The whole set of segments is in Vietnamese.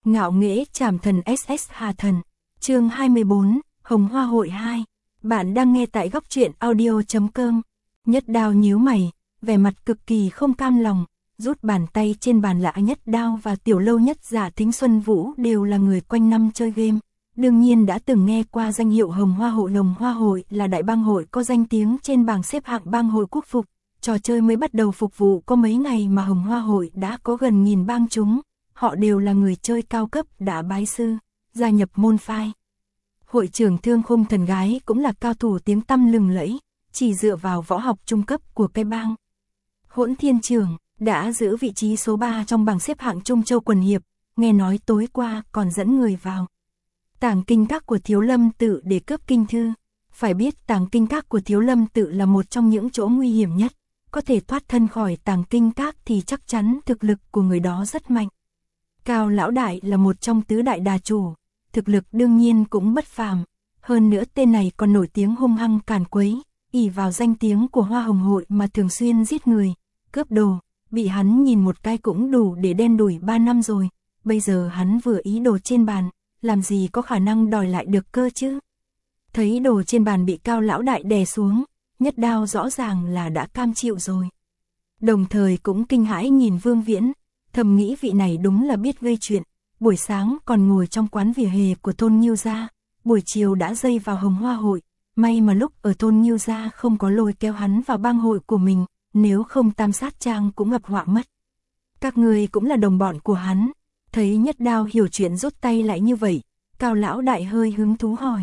Ngạo nghễ trảm thần SS Hà Thần. Chương 24, Hồng Hoa Hội 2. Bạn đang nghe tại góc truyện audio.com. Nhất Đao nhíu mày, vẻ mặt cực kỳ không cam lòng, rút bàn tay trên bàn. Lã Nhất Đao và Tiểu Lâu Nhất Giả Thính Xuân Vũ đều là người quanh năm chơi game, đương nhiên đã từng nghe qua danh hiệu Hồng Hoa Hội. Hồng Hoa Hội là đại bang hội có danh tiếng trên bảng xếp hạng bang hội quốc phục. Trò chơi mới bắt đầu phục vụ có mấy ngày mà Hồng Hoa Hội đã có gần 1000 bang chúng. Họ đều là người chơi cao cấp đã bái sư, gia nhập môn phái. Hội trưởng Thương Khung Thần Gái cũng là cao thủ tiếng tăm lừng lẫy, chỉ dựa vào võ học trung cấp của cái bang. Hỗn Thiên Trưởng đã giữ vị trí số 3 trong bảng xếp hạng Trung Châu quần hiệp, nghe nói tối qua còn dẫn người vào Tàng Kinh Các của Thiếu Lâm Tự để cướp kinh thư. Phải biết Tàng Kinh Các của Thiếu Lâm Tự là một trong những chỗ nguy hiểm nhất, có thể thoát thân khỏi Tàng Kinh Các thì chắc chắn thực lực của người đó rất mạnh. Cao Lão Đại là một trong tứ đại đà chủ, thực lực đương nhiên cũng bất phàm, hơn nữa tên này còn nổi tiếng hung hăng càn quấy, ỷ vào danh tiếng của Hoa Hồng Hội mà thường xuyên giết người, cướp đồ, bị hắn nhìn một cái cũng đủ để đen đủi 3 năm rồi, bây giờ hắn vừa ý đồ trên bàn, làm gì có khả năng đòi lại được cơ chứ. Thấy đồ trên bàn bị Cao Lão Đại đè xuống, Nhất Đao rõ ràng là đã cam chịu rồi. Đồng thời cũng kinh hãi nhìn Vương Viễn, thầm nghĩ vị này đúng là biết gây chuyện, buổi sáng còn ngồi trong quán vỉa hè của thôn Nhiêu Gia, buổi chiều đã dây vào Hồng Hoa Hội, may mà lúc ở thôn Nhiêu Gia không có lôi kéo hắn vào bang hội của mình, nếu không Tam Sát Trang cũng gặp họa mất. Các người cũng là đồng bọn của hắn. Thấy Nhất Đao hiểu chuyện rút tay lại như vậy, Cao Lão Đại hơi hứng thú hỏi.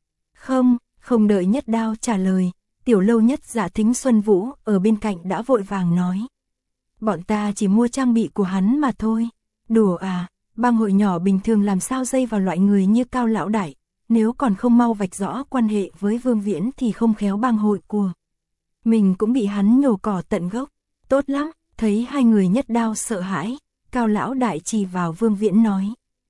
Không đợi Nhất Đao trả lời, Tiểu Lâu Nhất Giả Thính Xuân Vũ ở bên cạnh đã vội vàng nói. Bọn ta chỉ mua trang bị của hắn mà thôi. Đùa à, bang hội nhỏ bình thường làm sao dây vào loại người như Cao Lão Đại, nếu còn không mau vạch rõ quan hệ với Vương Viễn thì không khéo bang hội của mình cũng bị hắn nhổ cỏ tận gốc. Tốt lắm, thấy hai người Nhất Đao sợ hãi, Cao Lão Đại chỉ vào Vương Viễn nói.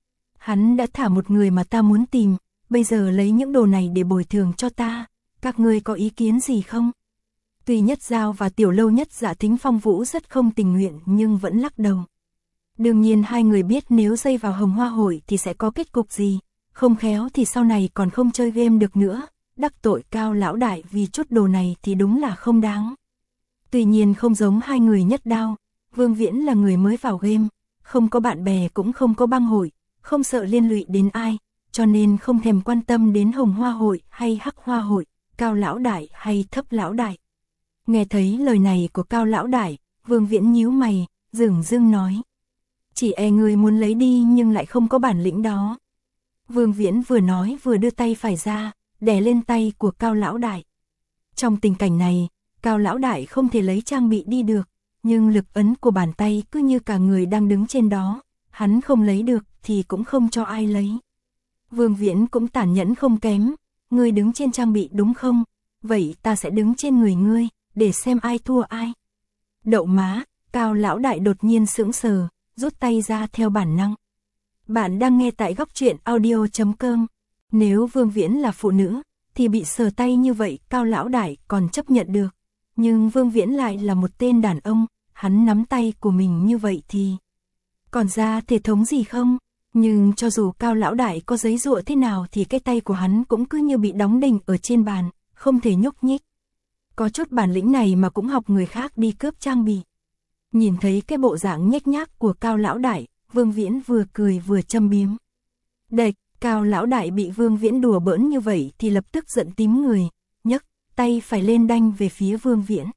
Hắn đã thả một người mà ta muốn tìm, bây giờ lấy những đồ này để bồi thường cho ta, các ngươi có ý kiến gì không? Tuy Nhất Giao và Tiểu Lâu Nhất Giả Thính Phong Vũ rất không tình nguyện nhưng vẫn lắc đầu. Đương nhiên hai người biết nếu dây vào Hồng Hoa Hội thì sẽ có kết cục gì, không khéo thì sau này còn không chơi game được nữa, đắc tội Cao Lão Đại vì chút đồ này thì đúng là không đáng. Tuy nhiên không giống hai người Nhất Đao, Vương Viễn là người mới vào game, không có bạn bè cũng không có bang hội, không sợ liên lụy đến ai, cho nên không thèm quan tâm đến Hồng Hoa Hội hay Hắc Hoa Hội, Cao Lão Đại hay Thấp Lão Đại. Nghe thấy lời này của Cao Lão Đại, Vương Viễn nhíu mày, dửng dưng nói. Chỉ e người muốn lấy đi nhưng lại không có bản lĩnh đó. Vương Viễn vừa nói vừa đưa tay phải ra, đè lên tay của Cao Lão Đại. Trong tình cảnh này, Cao Lão Đại không thể lấy trang bị đi được, nhưng lực ấn của bàn tay cứ như cả người đang đứng trên đó, hắn không lấy được thì cũng không cho ai lấy. Vương Viễn cũng tàn nhẫn không kém, ngươi đứng trên trang bị đúng không? Vậy ta sẽ đứng trên người ngươi, để xem ai thua ai. Đậu má, Cao Lão Đại đột nhiên sững sờ, rút tay ra theo bản năng. Bạn đang nghe tại góc truyện audio.com. Nếu Vương Viễn là phụ nữ, thì bị sờ tay như vậy Cao Lão Đại còn chấp nhận được. Nhưng Vương Viễn lại là một tên đàn ông, hắn nắm tay của mình như vậy thì còn ra thể thống gì không? Nhưng cho dù Cao Lão Đại có giấy giụa thế nào thì cái tay của hắn cũng cứ như bị đóng đinh ở trên bàn, không thể nhúc nhích. Có chút bản lĩnh này mà cũng học người khác đi cướp trang bị. Nhìn thấy cái bộ dạng nhếch nhác của Cao Lão Đại, Vương Viễn vừa cười vừa châm biếm. Đệch, Cao Lão Đại bị Vương Viễn đùa bỡn như vậy thì lập tức giận tím người, nhấc tay phải lên đanh về phía Vương Viễn.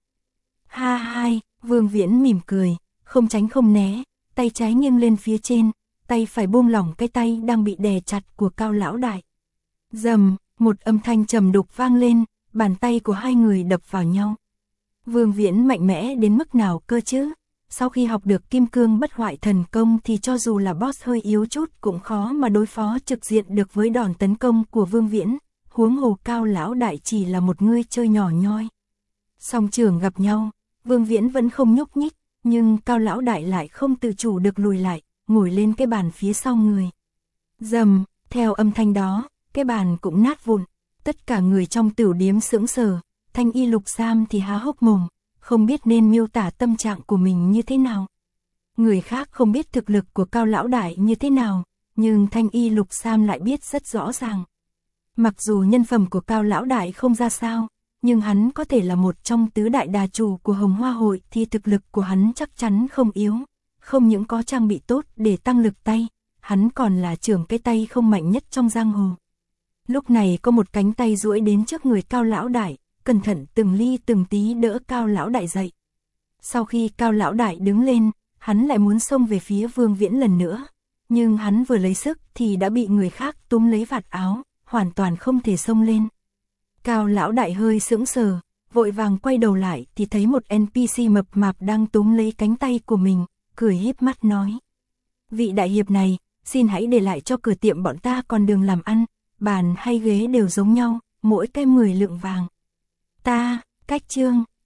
Ha hai, Vương Viễn mỉm cười, không tránh không né, tay trái nghiêng lên phía trên, tay phải buông lỏng cái tay đang bị đè chặt của Cao Lão Đại. Rầm, một âm thanh trầm đục vang lên, bàn tay của hai người đập vào nhau. Vương Viễn mạnh mẽ đến mức nào cơ chứ? Sau khi học được Kim Cương Bất Hoại Thần Công thì cho dù là boss hơi yếu chút cũng khó mà đối phó trực diện được với đòn tấn công của Vương Viễn, huống hồ Cao Lão Đại chỉ là một người chơi nhỏ nhoi. Song trường gặp nhau, Vương Viễn vẫn không nhúc nhích, nhưng Cao Lão Đại lại không tự chủ được lùi lại, ngồi lên cái bàn phía sau người. Rầm, theo âm thanh đó, cái bàn cũng nát vụn, tất cả người trong tửu điếm sững sờ, Thanh Y Lục Sam thì há hốc mồm, không biết nên miêu tả tâm trạng của mình như thế nào. Người khác không biết thực lực của Cao Lão Đại như thế nào, nhưng Thanh Y Lục Sam lại biết rất rõ ràng. Mặc dù nhân phẩm của Cao lão đại không ra sao, nhưng hắn có thể là một trong tứ đại đà chủ của Hồng Hoa hội thì thực lực của hắn chắc chắn không yếu. Không những có trang bị tốt để tăng lực tay, hắn còn là trưởng cái tay không mạnh nhất trong giang hồ. Lúc này có một cánh tay duỗi đến trước người Cao lão đại, cẩn thận từng ly từng tí đỡ Cao lão đại dậy. Sau khi Cao lão đại đứng lên, hắn lại muốn xông về phía Vương Viễn lần nữa, nhưng hắn vừa lấy sức thì đã bị người khác túm lấy vạt áo, hoàn toàn không thể xông lên. Cao lão đại hơi sững sờ, vội vàng quay đầu lại thì thấy một NPC mập mạp đang túm lấy cánh tay của mình, cười híp mắt nói: "Vị đại hiệp này, xin hãy để lại cho cửa tiệm bọn ta con đường làm ăn, bàn hay ghế đều giống nhau, mỗi cái 10 lượng vàng." Ta, cách chương